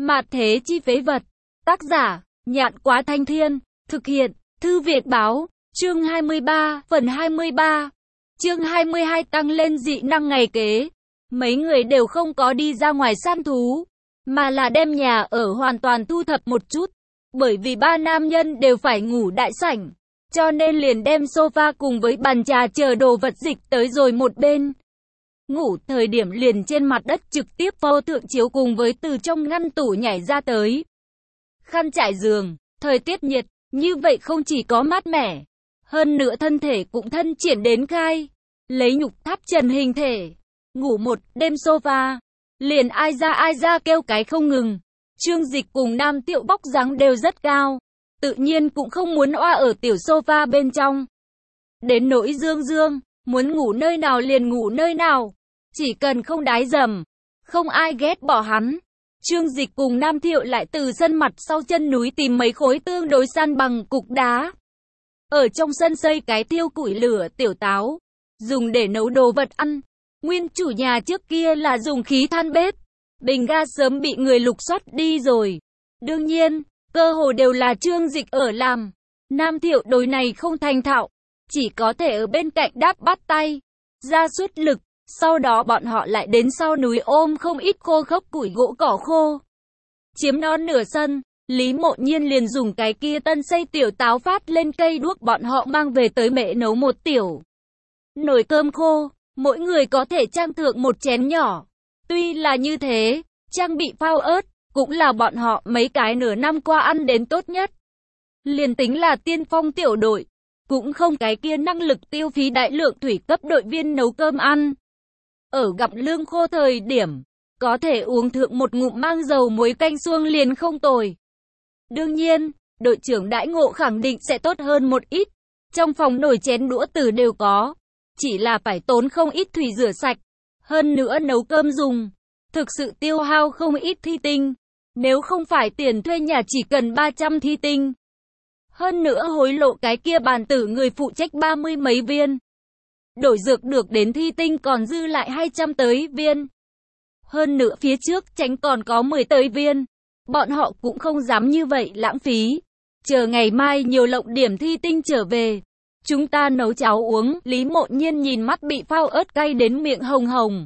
Mạt thế chi phế vật. Tác giả, Nhạn Quá Thanh Thiên. Thực hiện, Thư Việt Báo. Chương 23, phần 23. Chương 22 tăng lên dị năng ngày kế. Mấy người đều không có đi ra ngoài săn thú, mà là đem nhà ở hoàn toàn thu thập một chút. Bởi vì ba nam nhân đều phải ngủ đại sảnh, cho nên liền đem sofa cùng với bàn trà chờ đồ vật dịch tới rồi một bên. Ngủ thời điểm liền trên mặt đất trực tiếp vô thượng chiếu cùng với từ trong ngăn tủ nhảy ra tới. Khăn trải giường, thời tiết nhiệt, như vậy không chỉ có mát mẻ, hơn nữa thân thể cũng thân triển đến khai. Lấy nhục tháp trần hình thể, ngủ một đêm sofa, liền ai ra kêu cái không ngừng. Trương Dịch cùng Nam Tiệu vóc dáng đều rất cao, tự nhiên cũng không muốn oa ở tiểu sofa bên trong. Đến nỗi Dương Dương, muốn ngủ nơi nào liền ngủ nơi nào, chỉ cần không đái dầm, không ai ghét bỏ hắn. Trương Dịch cùng Nam Thiệu lại từ sân mặt sau chân núi tìm mấy khối tương đối san bằng cục đá. Ở trong sân xây cái thiêu củi lửa tiểu táo, dùng để nấu đồ vật ăn. Nguyên chủ nhà trước kia là dùng khí than bếp, bình ga sớm bị người lục soát đi rồi. Đương nhiên, cơ hồ đều là Trương Dịch ở làm. Nam Thiệu đối này không thành thạo, chỉ có thể ở bên cạnh đáp bắt tay, ra suốt lực. Sau đó bọn họ lại đến sau núi ôm không ít khô khốc củi gỗ cỏ khô. Chiếm non nửa sân, Lý Mộ Nhiên liền dùng cái kia tân xây tiểu táo phát lên cây đuốc bọn họ mang về tới mẹ nấu một tiểu nồi cơm khô, mỗi người có thể trang thượng một chén nhỏ. Tuy là như thế, trang bị phao ớt, cũng là bọn họ mấy cái nửa năm qua ăn đến tốt nhất. Liền tính là tiên phong tiểu đội, cũng không cái kia năng lực tiêu phí đại lượng thủy cấp đội viên nấu cơm ăn. Ở gặm lương khô thời điểm, có thể uống thượng một ngụm mang dầu muối canh xuông liền không tồi. Đương nhiên, đội trưởng đãi ngộ khẳng định sẽ tốt hơn một ít. Trong phòng nồi chén đũa từ đều có, chỉ là phải tốn không ít thủy rửa sạch. Hơn nữa nấu cơm dùng, thực sự tiêu hao không ít thi tinh. Nếu không phải tiền thuê nhà chỉ cần 300 thi tinh. Hơn nữa hối lộ cái kia bàn tử người phụ trách 30 mấy viên. Đổi dược được đến thi tinh còn dư lại 200 tới viên. Hơn nữa phía trước tránh còn có 10 tới viên. Bọn họ cũng không dám như vậy lãng phí. Chờ ngày mai nhiều lộng điểm thi tinh trở về, chúng ta nấu cháo uống. Lý Mộ Nhiên nhìn mắt bị phao ớt cay đến miệng hồng hồng.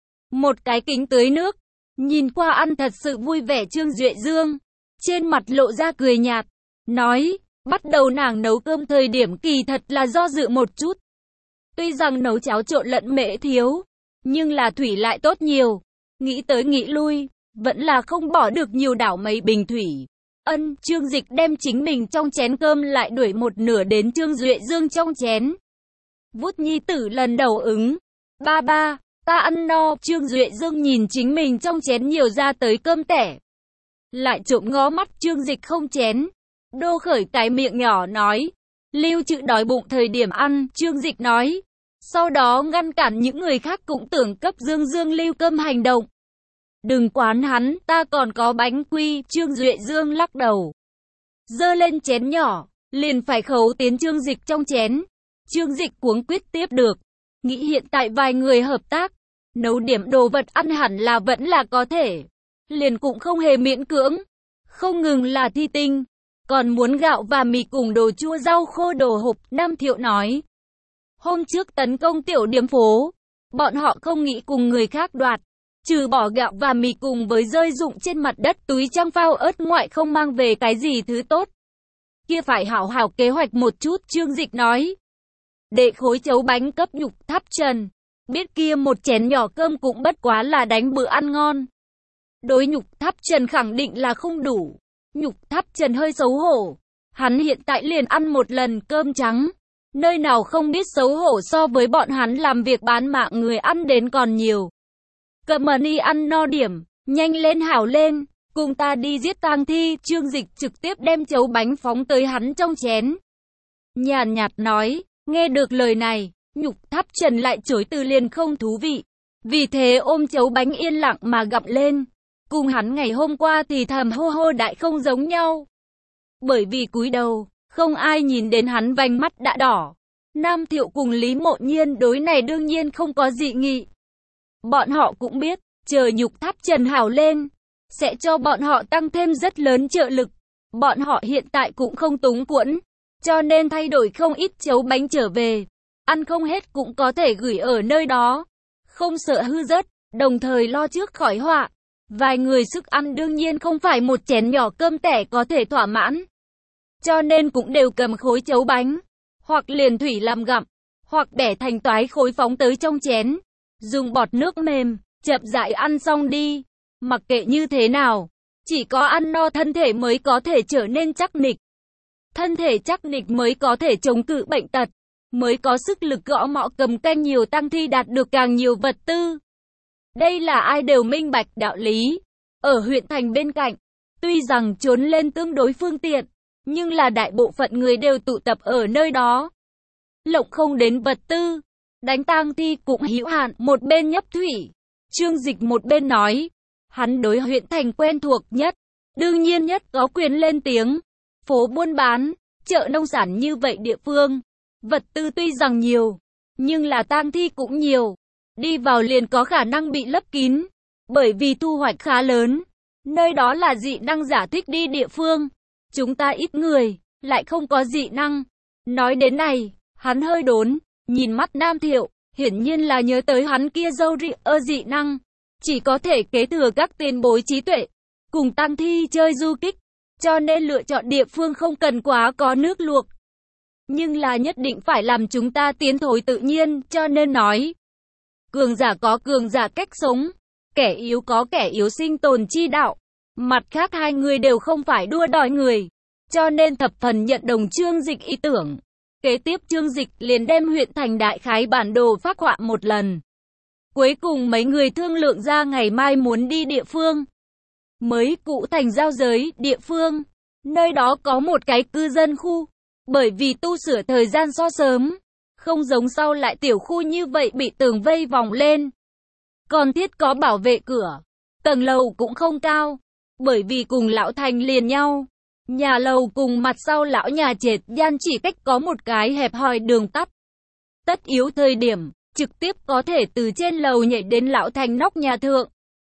Một cái kính tưới nước. Nhìn qua ăn thật sự vui vẻ Trương Duệ Dương. Trên mặt lộ ra cười nhạt. Nói, bắt đầu nàng nấu cơm thời điểm kỳ thật là do dự một chút. Tuy rằng nấu cháo trộn lẫn mễ thiếu, nhưng là thủy lại tốt nhiều. Nghĩ tới nghĩ lui, vẫn là không bỏ được nhiều đảo mấy bình thủy. Trương Dịch đem chính mình trong chén cơm lại đuổi một nửa đến Trương Duệ Dương trong chén. Vút nhi tử lần đầu ứng. Ba, ta ăn no. Trương Duệ Dương nhìn chính mình trong chén nhiều ra tới cơm tẻ. Lại trộm ngó mắt Trương Dịch không chén. Đô khởi cái miệng nhỏ nói. Lưu Trữ đói bụng thời điểm ăn, Trương Dịch nói. Sau đó ngăn cản những người khác cũng tưởng cấp Dương Dương lưu cơm hành động. Đừng quán hắn, ta còn có bánh quy. Trương Duệ Dương lắc đầu, giơ lên chén nhỏ, liền phải khấu tiến Trương Dịch trong chén. Trương Dịch cuống quyết tiếp được, nghĩ hiện tại vài người hợp tác, nấu điểm đồ vật ăn hẳn là vẫn là có thể. Liền cũng không hề miễn cưỡng, không ngừng là thi tinh, còn muốn gạo và mì cùng đồ chua rau khô đồ hộp. Nam Thiệu nói, hôm trước tấn công tiểu điếm phố, bọn họ không nghĩ cùng người khác đoạt, trừ bỏ gạo và mì cùng với rơi rụng trên mặt đất túi trang phao ớt ngoại không mang về cái gì thứ tốt. Kia phải hảo hảo kế hoạch một chút. Trương Dịch nói, để khối chấu bánh cấp Nhục Tháp Trần, biết kia một chén nhỏ cơm cũng bất quá là đánh bữa ăn ngon. Đối Nhục Tháp Trần khẳng định là không đủ. Nhục Tháp Trần hơi xấu hổ, hắn hiện tại liền ăn một lần cơm trắng, nơi nào không biết xấu hổ so với bọn hắn làm việc bán mạng người ăn đến còn nhiều. Cầm đi ăn no điểm, nhanh lên hảo lên, cùng ta đi giết tang thi. Trương Dịch trực tiếp đem chấu bánh phóng tới hắn trong chén. Nhàn nhạt nói, nghe được lời này, Nhục Tháp Trần lại chối từ liền không thú vị. Vì thế ôm chấu bánh yên lặng mà gặm lên. Cùng hắn ngày hôm qua thì thầm hô hô đại không giống nhau. Bởi vì cúi đầu, không ai nhìn đến hắn vành mắt đã đỏ. Nam Thiệu cùng Lý Mộ Nhiên đối này đương nhiên không có dị nghị. Bọn họ cũng biết, chờ Nhục Tháp Trần hảo lên, sẽ cho bọn họ tăng thêm rất lớn trợ lực. Bọn họ hiện tại cũng không túng quẫn, cho nên thay đổi không ít chấu bánh trở về. Ăn không hết cũng có thể gửi ở nơi đó, không sợ hư rớt, đồng thời lo trước khỏi họa. Vài người sức ăn đương nhiên không phải một chén nhỏ cơm tẻ có thể thỏa mãn, cho nên cũng đều cầm khối chấu bánh, hoặc liền thủy làm gặm, hoặc bẻ thành toái khối phóng tới trong chén, dùng bọt nước mềm, chậm rãi ăn xong đi. Mặc kệ như thế nào, chỉ có ăn no thân thể mới có thể trở nên chắc nịch. Thân thể chắc nịch mới có thể chống cự bệnh tật, mới có sức lực gõ mõ cầm canh nhiều tang thi đạt được càng nhiều vật tư. Đây là ai đều minh bạch đạo lý. Ở huyện thành bên cạnh, tuy rằng trốn lên tương đối phương tiện, nhưng là đại bộ phận người đều tụ tập ở nơi đó. Lộng không đến vật tư, đánh tang thi cũng hữu hạn. Một bên nhấp thủy, Trương Dịch một bên nói, hắn đối huyện thành quen thuộc nhất, đương nhiên nhất có quyền lên tiếng. Phố buôn bán, chợ nông sản như vậy địa phương, vật tư tuy rằng nhiều, nhưng là tang thi cũng nhiều. Đi vào liền có khả năng bị lấp kín, bởi vì thu hoạch khá lớn. Nơi đó là dị năng giả thích đi địa phương. Chúng ta ít người, lại không có dị năng. Nói đến này, hắn hơi đốn, nhìn mắt Nam Thiệu, hiển nhiên là nhớ tới hắn kia dâu ri dị năng. Chỉ có thể kế thừa các tiền bối trí tuệ, cùng tang thi chơi du kích, cho nên lựa chọn địa phương không cần quá có nước luộc. Nhưng là nhất định phải làm chúng ta tiến thối tự nhiên, cho nên nói. Cường giả có cường giả cách sống, kẻ yếu có kẻ yếu sinh tồn chi đạo. Mặt khác hai người đều không phải đua đòi người, cho nên thập phần nhận đồng Trương Dịch ý tưởng. Kế tiếp Trương Dịch liền đem huyện thành đại khái bản đồ phác họa một lần. Cuối cùng mấy người thương lượng ra ngày mai muốn đi địa phương. Mới cụ thành giao giới địa phương, nơi đó có một cái cư dân khu, bởi vì tu sửa thời gian so sớm. Không giống sau lại tiểu khu như vậy bị tường vây vòng lên. Còn thiết có bảo vệ cửa. Tầng lầu cũng không cao, bởi vì cùng lão thành liền nhau. Nhà lầu cùng mặt sau lão nhà trệt gian chỉ cách có một cái hẹp hòi đường tắt. Tất yếu thời điểm, trực tiếp có thể từ trên lầu nhảy đến lão thành nóc nhà thượng.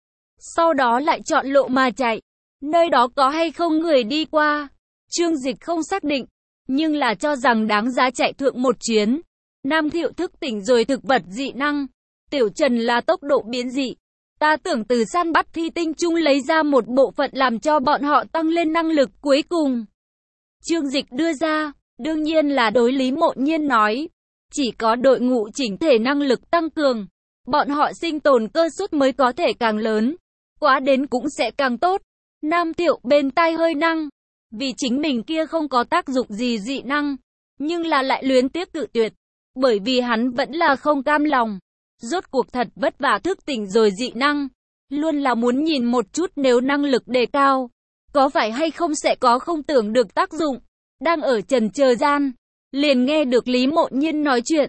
Sau đó lại chọn lộ mà chạy. Nơi đó có hay không người đi qua, Trương Dịch không xác định, nhưng là cho rằng đáng giá chạy thượng một chuyến. Nam Thiệu thức tỉnh rồi thực vật dị năng. Tiểu Trần là tốc độ biến dị. Ta tưởng từ săn bắt thi tinh chung lấy ra một bộ phận làm cho bọn họ tăng lên năng lực cuối cùng. Trương Dịch đưa ra, đương nhiên là đối Lý Mộ Nhiên nói. Chỉ có đội ngũ chỉnh thể năng lực tăng cường, bọn họ sinh tồn cơ suất mới có thể càng lớn. Quá đến cũng sẽ càng tốt. Nam Thiệu bên tai hơi năng. Vì chính mình kia không có tác dụng gì dị năng, nhưng là lại luyến tiếc cự tuyệt. Bởi vì hắn vẫn là không cam lòng. Rốt cuộc thật vất vả thức tỉnh rồi dị năng. Luôn là muốn nhìn một chút nếu năng lực đề cao, có phải hay không sẽ có không tưởng được tác dụng. Đang ở chần chờ gian, liền nghe được Lý Mộ Nhiên nói chuyện.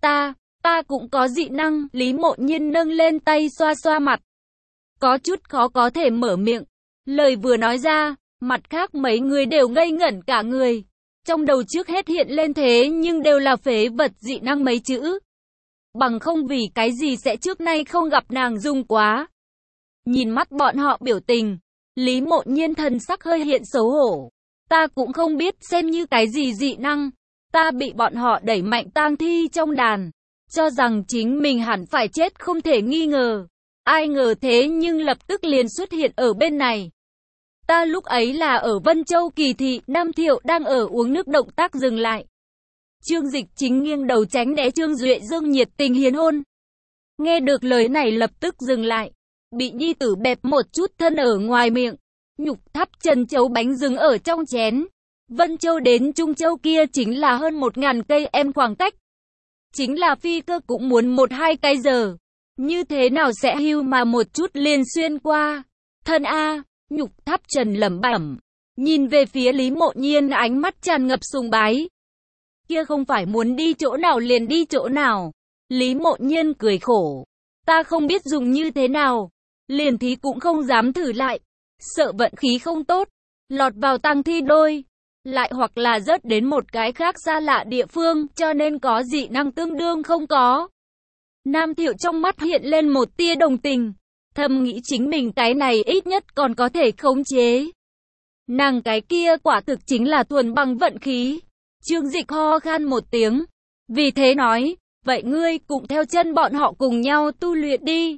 Ta cũng có dị năng. Lý Mộ Nhiên nâng lên tay xoa xoa mặt. Có chút khó có thể mở miệng. Lời vừa nói ra, mặt khác mấy người đều ngây ngẩn cả người. Trong đầu trước hết hiện lên thế nhưng đều là phế vật dị năng mấy chữ. Bằng không vì cái gì sẽ trước nay không gặp nàng dùng quá. Nhìn mắt bọn họ biểu tình, Lý Mộ Nhiên thần sắc hơi hiện xấu hổ. Ta cũng không biết xem như cái gì dị năng. Ta bị bọn họ đẩy mạnh tang thi trong đàn, cho rằng chính mình hẳn phải chết không thể nghi ngờ. Ai ngờ thế nhưng lập tức liền xuất hiện ở bên này. Ta lúc ấy là ở Vân Châu Kỳ Thị. Nam Thiệu đang ở uống nước động tác dừng lại. Trương Dịch chính nghiêng đầu tránh né Trương Duệ Dương nhiệt tình hiến hôn. Nghe được lời này lập tức dừng lại. Bị nhi tử bẹp một chút thân ở ngoài miệng. Nhục thắp chân chấu bánh dừng ở trong chén. Vân Châu đến Trung Châu kia chính là hơn 1000 cây em khoảng cách. Chính là phi cơ cũng muốn 1-2 cái giờ. Như thế nào sẽ hưu mà một chút liền xuyên qua. Thân A, Nhục thắp trần lẩm bẩm. Nhìn về phía Lý Mộ Nhiên ánh mắt tràn ngập sùng bái. Kia không phải muốn đi chỗ nào liền đi chỗ nào. Lý Mộ Nhiên cười khổ. Ta không biết dùng như thế nào. Liền thí cũng không dám thử lại. Sợ vận khí không tốt. Lọt vào tang thi đôi. Lại hoặc là rớt đến một cái khác xa lạ địa phương. Cho nên có dị năng tương đương không có. Nam Thiệu trong mắt hiện lên một tia đồng tình. thầm nghĩ chính mình cái này ít nhất còn có thể khống chế. Nàng cái kia quả thực chính là thuần bằng vận khí. Trương Dịch ho khan một tiếng, vì thế nói, vậy ngươi cũng theo chân bọn họ cùng nhau tu luyện đi.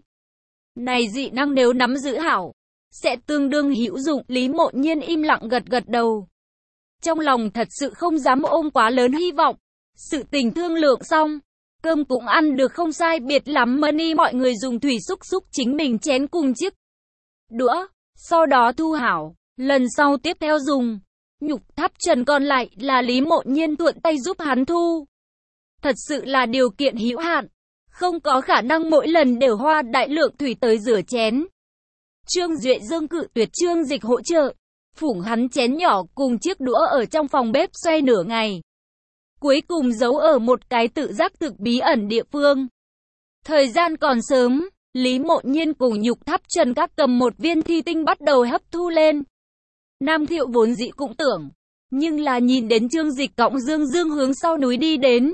Này dị năng nếu nắm giữ hảo, sẽ tương đương hữu dụng. Lý Mộ Nhiên im lặng gật gật đầu. Trong lòng thật sự không dám ôm quá lớn hy vọng. Sự tình thương lượng xong, cơm cũng ăn được không sai biệt lắm. Money mọi người dùng thủy xúc xúc chính mình chén cùng chiếc đũa, sau đó thu hảo, lần sau tiếp theo dùng. Nhục tháp trần còn lại là Lý Mộ Nhiên thuận tay giúp hắn thu. Thật sự là điều kiện hữu hạn, không có khả năng mỗi lần đều hoa đại lượng thủy tới rửa chén. Trương Duệ Dương cự tuyệt Trương Dịch hỗ trợ, phủng hắn chén nhỏ cùng chiếc đũa ở trong phòng bếp xoay nửa ngày. Cuối cùng giấu ở một cái tự giác thực bí ẩn địa phương. Thời gian còn sớm, Lý Mộ Nhiên cùng Nhục Tháp Trần các cầm một viên thi tinh bắt đầu hấp thu lên. Nam Thiệu vốn dĩ cũng tưởng, nhưng là nhìn đến Trương Dịch cõng Dương Dương hướng sau núi đi đến.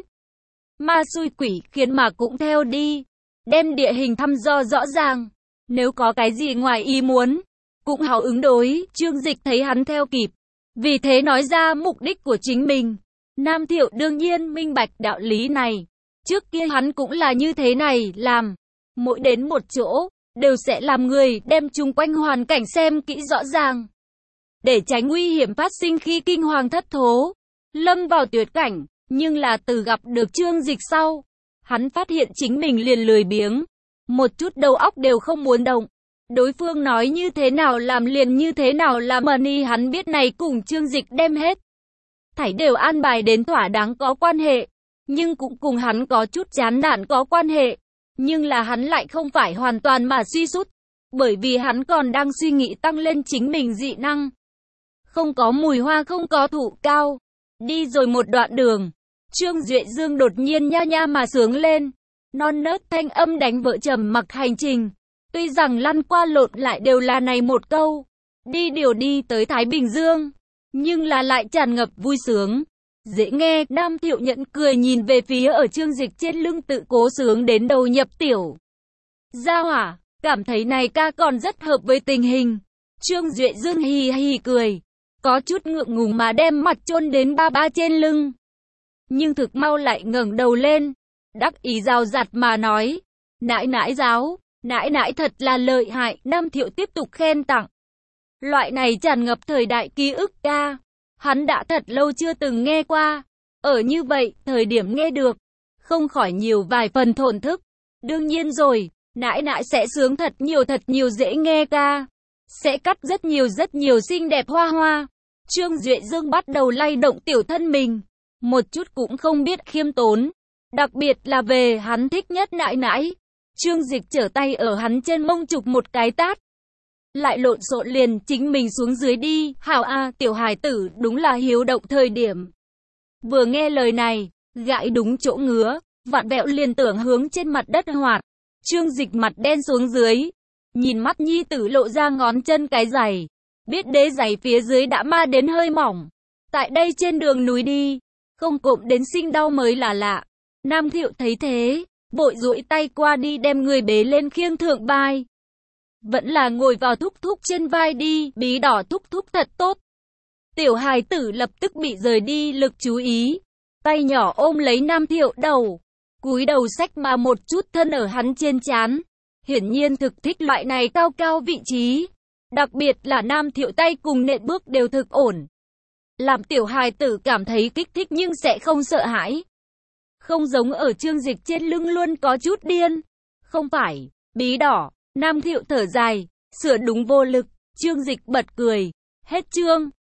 Ma xui quỷ khiến mà cũng theo đi, đem địa hình thăm dò rõ ràng, nếu có cái gì ngoài ý muốn, cũng hào ứng đối. Trương Dịch thấy hắn theo kịp, vì thế nói ra mục đích của chính mình. Nam Thiệu đương nhiên minh bạch đạo lý này, trước kia hắn cũng là như thế này làm, mỗi đến một chỗ, đều sẽ làm người đem chung quanh hoàn cảnh xem kỹ rõ ràng, để tránh nguy hiểm phát sinh khi kinh hoàng thất thố, lâm vào tuyệt cảnh. Nhưng là từ gặp được Trương Dịch sau, hắn phát hiện chính mình liền lười biếng, một chút đầu óc đều không muốn động. Đối phương nói như thế nào làm liền như thế nào làm. Money hắn biết này cùng Trương Dịch đem hết thảy đều an bài đến thỏa đáng có quan hệ, nhưng cũng cùng hắn có chút chán nản có quan hệ. Nhưng là hắn lại không phải hoàn toàn mà suy sút, bởi vì hắn còn đang suy nghĩ tăng lên chính mình dị năng. Không có mùi hoa không có thụ cao. Đi rồi một đoạn đường, Trương Duệ Dương đột nhiên nha nha mà sướng lên. Non nớt thanh âm đánh vỡ trầm mặc hành trình. Tuy rằng lăn qua lộn lại đều là này một câu. Đi điều đi tới Thái Bình Dương. Nhưng là lại tràn ngập vui sướng. Dễ nghe. Nam Thiệu nhận cười nhìn về phía ở Trương Dịch trên lưng tự cố sướng đến đầu nhập tiểu gia hỏa. Cảm thấy này ca còn rất hợp với tình hình. Trương Duệ Dương hì hì cười, có chút ngượng ngùng mà đem mặt chôn đến ba ba trên lưng. Nhưng thực mau lại ngẩng đầu lên, đắc ý rào rạt mà nói, nãi nãi giáo, nãi nãi thật là lợi hại. Nam Thiệu tiếp tục khen tặng. Loại này tràn ngập thời đại ký ức ca, hắn đã thật lâu chưa từng nghe qua. Ở như vậy, thời điểm nghe được, không khỏi nhiều vài phần thổn thức. Đương nhiên rồi, nãi nãi sẽ sướng thật nhiều dễ nghe ca. Sẽ cắt rất nhiều xinh đẹp hoa hoa. Trương Duệ Dương bắt đầu lay động tiểu thân mình, một chút cũng không biết khiêm tốn, đặc biệt là về hắn thích nhất nãi nãi. Trương Dịch trở tay ở hắn trên mông chụp một cái tát, lại lộn xộn liền chính mình xuống dưới đi. Hảo a, tiểu hài tử đúng là hiếu động thời điểm. Vừa nghe lời này, gãi đúng chỗ ngứa, vặn vẹo liền tưởng hướng trên mặt đất hoạt. Trương Dịch mặt đen xuống dưới, nhìn mắt nhi tử lộ ra ngón chân cái giày, biết đế giày phía dưới đã ma đến hơi mỏng. Tại đây trên đường núi đi, không cộm đến sinh đau mới là lạ. Nam Thiệu thấy thế, vội duỗi tay qua đi đem người bế lên khiêng thượng vai. Vẫn là ngồi vào thúc thúc trên vai đi, Bí Đỏ thúc thúc thật tốt. Tiểu hài tử lập tức bị rời đi lực chú ý, tay nhỏ ôm lấy Nam Thiệu đầu, cúi đầu xách mà một chút thân ở hắn trên trán. Hiển nhiên thực thích loại này cao cao vị trí. Đặc biệt là Nam Thiệu tay cùng nện bước đều thực ổn, làm tiểu hài tử cảm thấy kích thích nhưng sẽ không sợ hãi. Không giống ở Trương Dịch trên lưng luôn có chút điên. Không phải, Bí Đỏ. Nam Thiệu thở dài, sửa đúng vô lực. Trương Dịch bật cười. Hết chương.